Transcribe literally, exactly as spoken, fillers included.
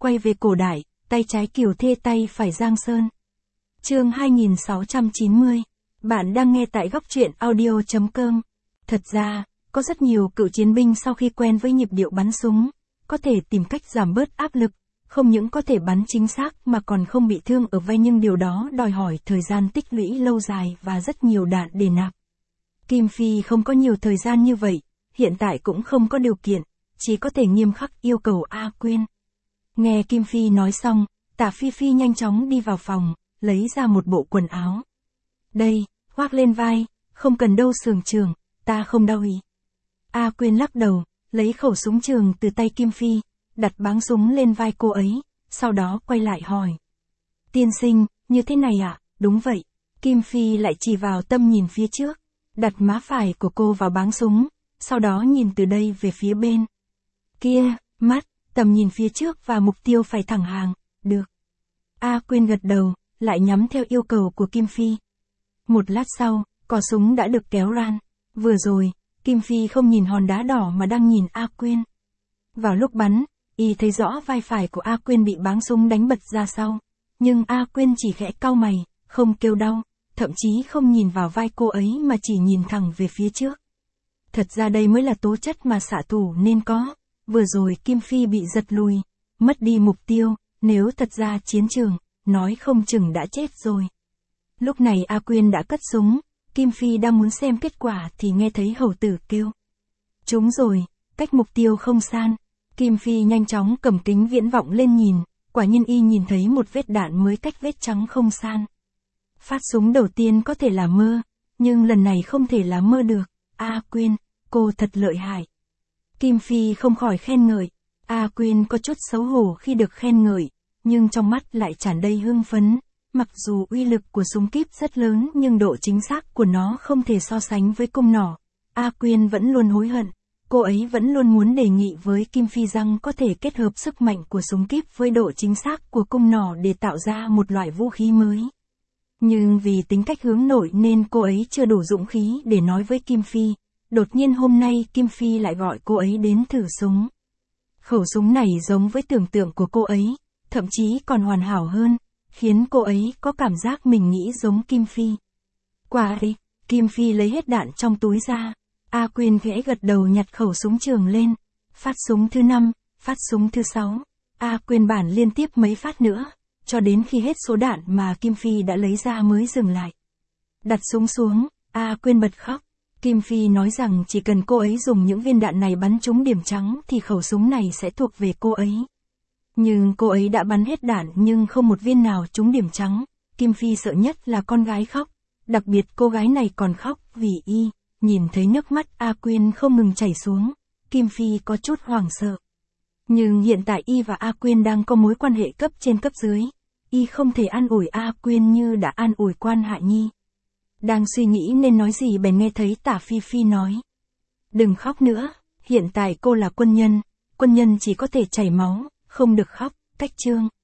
quay về cổ đại, tay trái Kiều Thê tay phải Giang Sơn. Chương hai nghìn sáu trăm chín mươi. Bạn đang nghe tại góc truyện audio chấm com. Thật ra, có rất nhiều cựu chiến binh sau khi quen với nhịp điệu bắn súng, có thể tìm cách giảm bớt áp lực, không những có thể bắn chính xác mà còn không bị thương ở vai, nhưng điều đó đòi hỏi thời gian tích lũy lâu dài và rất nhiều đạn để nạp. Kim Phi không có nhiều thời gian như vậy, hiện tại cũng không có điều kiện, chỉ có thể nghiêm khắc yêu cầu A Quyên. Nghe Kim Phi nói xong, Tả Phi Phi nhanh chóng đi vào phòng, lấy ra một bộ quần áo. Đây, khoác lên vai, không cần đâu Sường Trường, ta không đau ý. A Quyên lắc đầu, lấy khẩu súng trường từ tay Kim Phi, đặt báng súng lên vai cô ấy, sau đó quay lại hỏi. Tiên sinh, như thế này ạ? À? Đúng vậy. Kim Phi lại chỉ vào tầm nhìn phía trước, đặt má phải của cô vào báng súng, sau đó nhìn từ đây về phía bên kia, mắt, tầm nhìn phía trước và mục tiêu phải thẳng hàng, được. A Quyên gật đầu, lại nhắm theo yêu cầu của Kim Phi. Một lát sau, cò súng đã được kéo ran. Vừa rồi, Kim Phi không nhìn hòn đá đỏ mà đang nhìn A Quyên. Vào lúc bắn, y thấy rõ vai phải của A Quyên bị báng súng đánh bật ra sau. Nhưng A Quyên chỉ khẽ cau mày, không kêu đau, thậm chí không nhìn vào vai cô ấy mà chỉ nhìn thẳng về phía trước. Thật ra đây mới là tố chất mà xạ thủ nên có. Vừa rồi Kim Phi bị giật lùi, mất đi mục tiêu, nếu thật ra chiến trường, nói không chừng đã chết rồi. Lúc này A Quyên đã cất súng, Kim Phi đang muốn xem kết quả thì nghe thấy hầu tử kêu. Trúng rồi, cách mục tiêu không san. Kim Phi nhanh chóng cầm kính viễn vọng lên nhìn, quả nhiên y nhìn thấy một vết đạn mới cách vết trắng không san. Phát súng đầu tiên có thể là mơ, nhưng lần này không thể là mơ được. A Quyên, cô thật lợi hại. Kim Phi không khỏi khen ngợi. A Quyên có chút xấu hổ khi được khen ngợi, nhưng trong mắt lại tràn đầy hưng phấn. Mặc dù uy lực của súng kíp rất lớn nhưng độ chính xác của nó không thể so sánh với cung nỏ. A Quyên vẫn luôn hối hận, cô ấy vẫn luôn muốn đề nghị với Kim Phi rằng có thể kết hợp sức mạnh của súng kíp với độ chính xác của cung nỏ để tạo ra một loại vũ khí mới. Nhưng vì tính cách hướng nội nên cô ấy chưa đủ dũng khí để nói với Kim Phi. Đột nhiên hôm nay Kim Phi lại gọi cô ấy đến thử súng. Khẩu súng này giống với tưởng tượng của cô ấy, thậm chí còn hoàn hảo hơn, khiến cô ấy có cảm giác mình nghĩ giống Kim Phi. Quả đi, Kim Phi lấy hết đạn trong túi ra. A Quyên khẽ gật đầu nhặt khẩu súng trường lên. Phát súng thứ năm, phát súng thứ sáu. A Quyên bản liên tiếp mấy phát nữa, cho đến khi hết số đạn mà Kim Phi đã lấy ra mới dừng lại. Đặt súng xuống, A Quyên bật khóc. Kim Phi nói rằng chỉ cần cô ấy dùng những viên đạn này bắn trúng điểm trắng thì khẩu súng này sẽ thuộc về cô ấy. Nhưng cô ấy đã bắn hết đạn nhưng không một viên nào trúng điểm trắng. Kim Phi sợ nhất là con gái khóc. Đặc biệt cô gái này còn khóc vì y, nhìn thấy nước mắt A Quyên không ngừng chảy xuống. Kim Phi có chút hoảng sợ. Nhưng hiện tại y và A Quyên đang có mối quan hệ cấp trên cấp dưới. Y không thể an ủi A Quyên như đã an ủi Quan Hạ Nhi. Đang suy nghĩ nên nói gì bèn nghe thấy Tả Phi Phi nói. Đừng khóc nữa, hiện tại cô là quân nhân, quân nhân chỉ có thể chảy máu, không được khóc, cách chương.